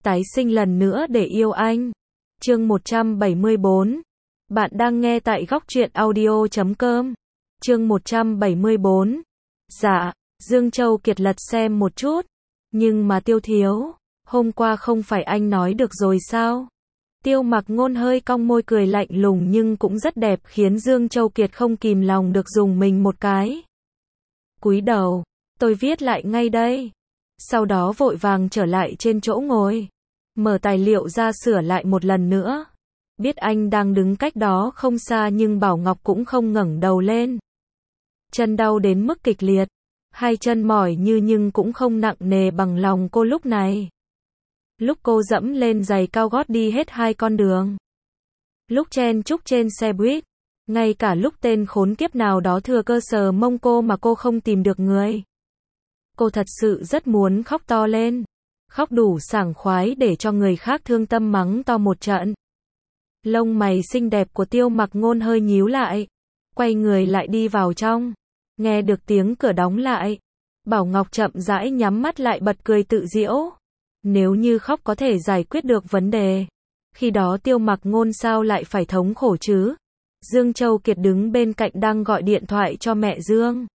tái sinh lần nữa để yêu anh. Chương 174. Bạn đang nghe tại góc truyện audio.com. Chương 174. Dạ, Dương Châu Kiệt lật xem một chút. Nhưng mà Tiêu thiếu, hôm qua không phải anh nói được rồi sao? Tiêu Mặc Ngôn hơi cong môi cười lạnh lùng nhưng cũng rất đẹp khiến Dương Châu Kiệt không kìm lòng được dùng mình một cái. Cúi đầu, tôi viết lại ngay đây. Sau đó vội vàng trở lại trên chỗ ngồi. Mở tài liệu ra sửa lại một lần nữa. Biết anh đang đứng cách đó không xa nhưng Bảo Ngọc cũng không ngẩng đầu lên. Chân đau đến mức kịch liệt. Hai chân mỏi nhưng cũng không nặng nề bằng lòng cô lúc này. Lúc cô dẫm lên giày cao gót đi hết hai con đường. Lúc chen chúc trên xe buýt. Ngay cả lúc tên khốn kiếp nào đó thừa cơ sờ mông cô mà cô không tìm được người. Cô thật sự rất muốn khóc to lên. Khóc đủ sảng khoái để cho người khác thương tâm mắng to một trận. Lông mày xinh đẹp của Tiêu Mặc Ngôn hơi nhíu lại. Quay người lại đi vào trong. Nghe được tiếng cửa đóng lại. Bảo Ngọc chậm rãi nhắm mắt lại bật cười tự giễu. Nếu như khóc có thể giải quyết được vấn đề. Khi đó Tiêu Mặc Ngôn sao lại phải thống khổ chứ? Dương Châu Kiệt đứng bên cạnh đang gọi điện thoại cho mẹ Dương.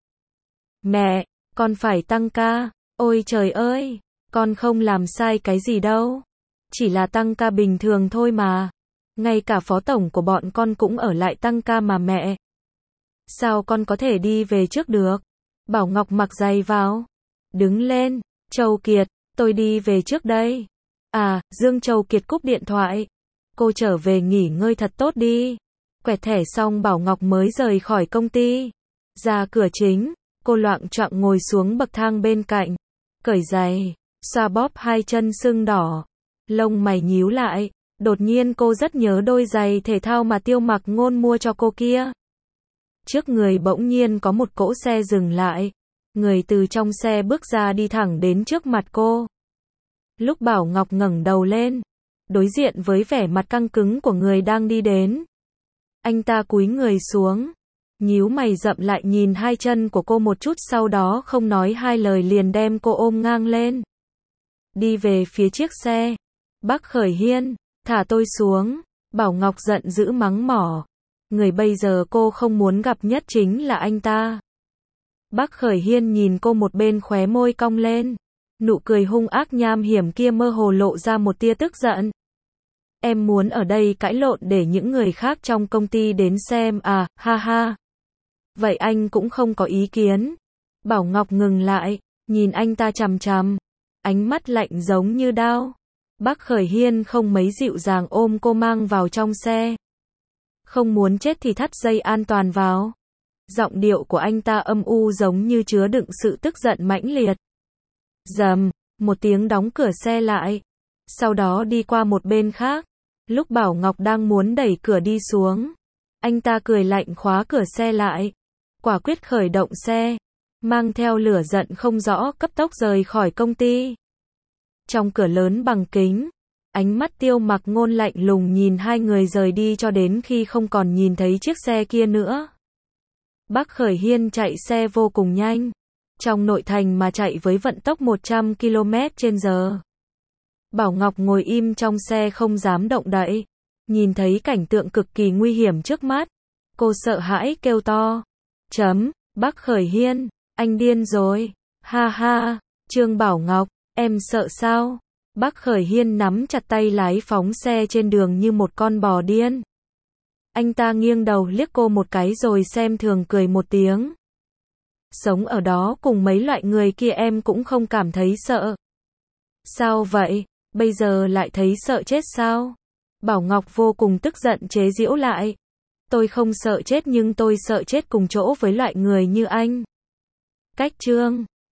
Mẹ, con phải tăng ca. Ôi trời ơi, con không làm sai cái gì đâu. Chỉ là tăng ca bình thường thôi mà. Ngay cả phó tổng của bọn con cũng ở lại tăng ca mà mẹ. Sao con có thể đi về trước được? Bảo Ngọc mặc giày vào. Đứng lên, Châu Kiệt, tôi đi về trước đây. À, Dương Châu Kiệt cúp điện thoại. Cô trở về nghỉ ngơi thật tốt đi. Quẹt thẻ xong Bảo Ngọc mới rời khỏi công ty. Ra cửa chính, cô loạng choạng ngồi xuống bậc thang bên cạnh. Cởi giày, xoa bóp hai chân sưng đỏ. Lông mày nhíu lại. Đột nhiên cô rất nhớ đôi giày thể thao mà Tiêu Mặc Ngôn mua cho cô kia. Trước người bỗng nhiên có một cỗ xe dừng lại. Người từ trong xe bước ra đi thẳng đến trước mặt cô. Lúc Bảo Ngọc ngẩng đầu lên, đối diện với vẻ mặt căng cứng của người đang đi đến. Anh ta cúi người xuống, nhíu mày rậm lại nhìn hai chân của cô một chút sau đó không nói hai lời liền đem cô ôm ngang lên. Đi về phía chiếc xe. Bác Khởi Hiên, thả tôi xuống. Bảo Ngọc giận dữ mắng mỏ. Người bây giờ cô không muốn gặp nhất chính là anh ta. Bác Khởi Hiên nhìn cô một bên khóe môi cong lên. Nụ cười hung ác nham hiểm kia mơ hồ lộ ra một tia tức giận. Em muốn ở đây cãi lộn để những người khác trong công ty đến xem à, ha ha. Vậy anh cũng không có ý kiến. Bảo Ngọc ngừng lại, nhìn anh ta chằm chằm. Ánh mắt lạnh giống như đao. Bác Khởi Hiên không mấy dịu dàng ôm cô mang vào trong xe. Không muốn chết thì thắt dây an toàn vào. Giọng điệu của anh ta âm u giống như chứa đựng sự tức giận mãnh liệt. Rầm, một tiếng đóng cửa xe lại. Sau đó đi qua một bên khác. Lúc Bảo Ngọc đang muốn đẩy cửa đi xuống. Anh ta cười lạnh khóa cửa xe lại. Quả quyết khởi động xe. Mang theo lửa giận không rõ cấp tốc rời khỏi công ty. Trong cửa lớn bằng kính. Ánh mắt Tiêu Mặc Ngôn lạnh lùng nhìn hai người rời đi cho đến khi không còn nhìn thấy chiếc xe kia nữa. Bác Khởi Hiên chạy xe vô cùng nhanh. Trong nội thành mà chạy với vận tốc 100 km/h. Bảo Ngọc ngồi im trong xe không dám động đậy. Nhìn thấy cảnh tượng cực kỳ nguy hiểm trước mắt. Cô sợ hãi kêu to. Bác Khởi Hiên, anh điên rồi. Ha ha, Trương Bảo Ngọc, em sợ sao? Bác Khởi Hiên nắm chặt tay lái phóng xe trên đường như một con bò điên. Anh ta nghiêng đầu liếc cô một cái rồi xem thường cười một tiếng. Sống ở đó cùng mấy loại người kia em cũng không cảm thấy sợ. Sao vậy? Bây giờ lại thấy sợ chết sao? Bảo Ngọc vô cùng tức giận chế giễu lại. Tôi không sợ chết nhưng tôi sợ chết cùng chỗ với loại người như anh. Cách chương